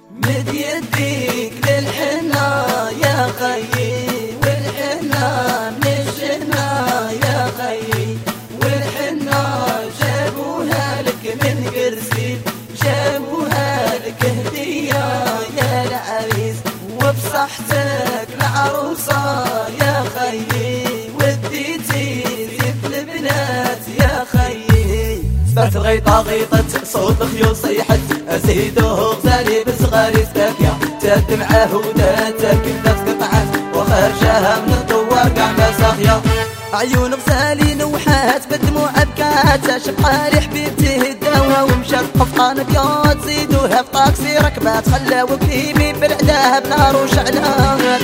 مد يديك للحنا يا خيي، والحنا من الجنة يا خيي، والحنا جابوها لك من قرسي، جابوها لك هدية يا العريس، وبصحتك العروسة يا خيي، وديتي زيت البنات يا خيي. سمعت الغيطة غيطت صوت الخيول صيحت، أزيدوه غزالي بصغاري سباكيا، تد معاه وداتك كدات قطعت، وخرجها من الدوار قاع ما ساخية. عيون غزالي نوحات بالدموع بكات، شبقالي حبيبتي الدوا ومشات قفطان بيوت، زيدوها بطاكسي ركبات، خلاو كليبي بالعداه بنار وشعلات.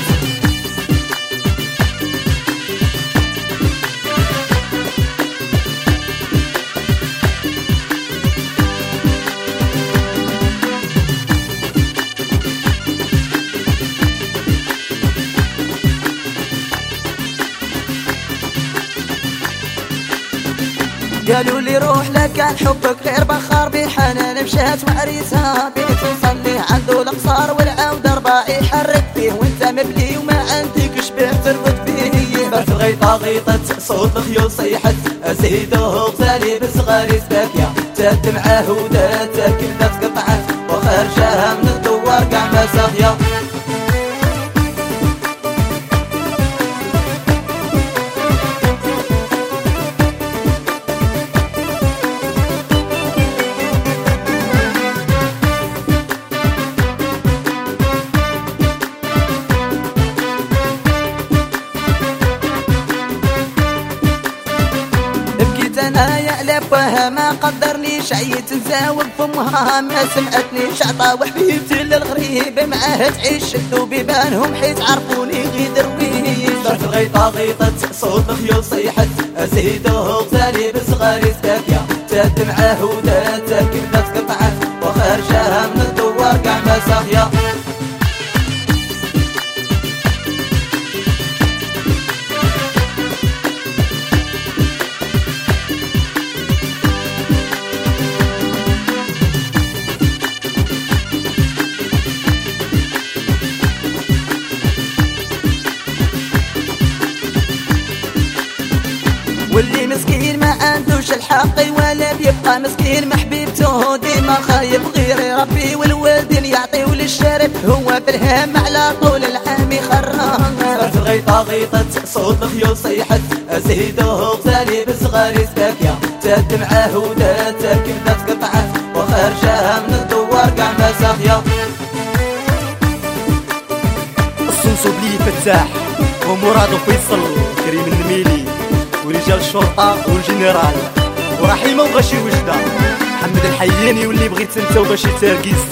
قالوا لي روح لك عن حبك غير بخار بحنان، مشات وعريسها بيت وصلي عنده القصار والعود رباعي يحرك فيه، وانت مبلي وما عندك شبه تربط فيه. بات الغيطة غيطت صوت الخيول صيحت، أزيدوه غزالي بصغاري سباكيا، تد معاه وداتك كدات قطعت، وخرجها من الدوار قاع ما ساخية. انا يعلب وها ما قدرني شعيت نزاوق فمها، ما سمعتني شعطة وحبيبتي للغريب معاه تعيش شدوا بيبانهم حيت عرفوني غيد رويش. صارت الغيطة غيطت صوت الخيول صيحت، أزيدوه غزالي بصغاري سباكيا، تد معاه وداتك كدات قطعت، وخرجها من الدوار قاع ما ساخية. واللي مسكين ما عندوش الحق ولا بيبقى مسكين، محبيبته ديما خايف غير ربي، والوالدين يعطيو للشارب هو في الهم على طول العام يخرم. صارت الغيطة غيطت صوت الخيول صيحت، أزيدوه غزالي بصغاري سباكيا، تد معاه وداتك كدات قطعت، وخرجها من الدوار قاع ما ساخية. الصنصو بلي فتاح ومراد وفيصل كريم النميلي ورجال الشرطة والجنرال ورحيمة وغاشي وجدة، محمد الحياني واللي بغيت انت وغاشي تركيز.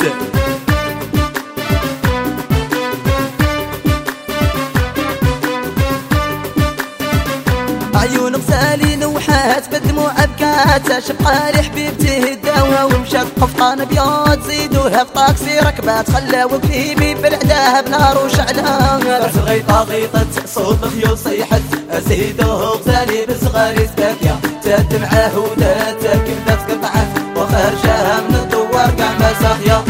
عيون غزالي نوحات بالدموع بكات، شبقالي حبيبتي الدوا ومشات قفطان بيوت، زيدوها في طاكسي ركبات، خلاو كليبي بالعداه بنار وشعلات. صارت الغيطة غيطت صوت الخيول صيحت، أزيدوه غزالي بصغاري سباكيا، تد معاه وداتك كدات قطعت، وخرجها من الدوار قاع ما ساخية.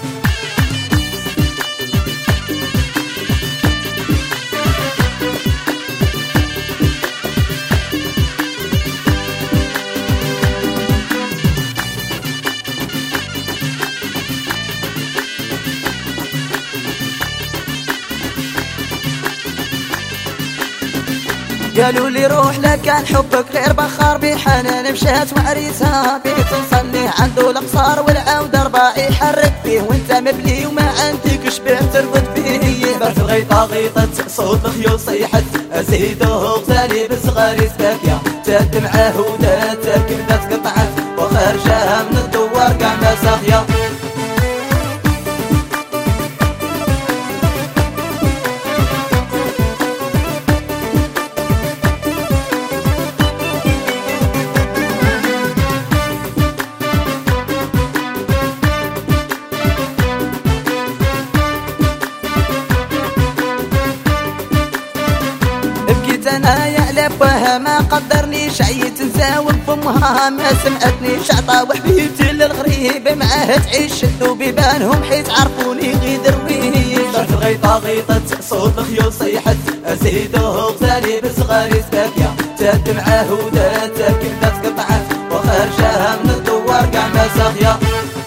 قالوا لي روح لك عن حبك غير بخار بحنان، مشات وعريسها بيت نصلي عنده القصار والعود رباعي يحرك فيه، وانت مبلي وما عندك شبه تربط فيه. بات الغيطة غيطت صوت الخيول صيحت، أزيدوه غزالي بصغاري سباكيا، تد معاه وداتك كدات قطعت، وخرجها من الدوار قاع ما ساخية. انا يعلب وها ما قدرني شعيت نزاوق فمها، ما سمعتني شعطة وحبيبتي الغريب معاه تعيش شدو بيبانهم حيت عرفوني غير درويش. صرت غيطة غيطت صوت الخيول صيحت زيدو غزالي بصغاري سباكية تاد معاه ودات كبدات قطعت وخرجها من الدوار كاع ما ساخية.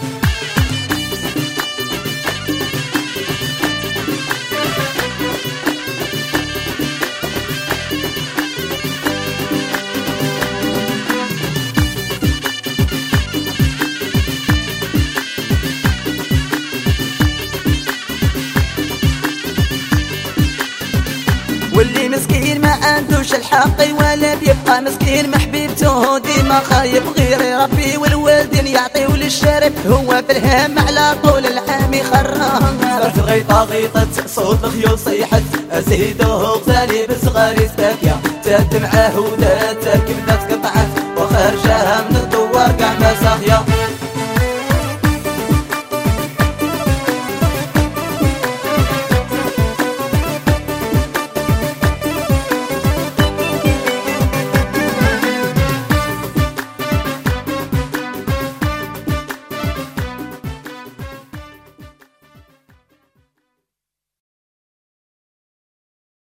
واللي مسكين ما عندوش الحق ولا بيبقى مسكين محبيبته ديما خايف غير ربي والوالدين يعطيو للشارب هو في الهم على طول العام يخرم. صرت غيطة غيطت صوت الخيول صيحت زيدو غزالي بصغاري سباكية تاد معاه ودات كبدات قطعت وخرجها من الدوار كاع ما ساخية.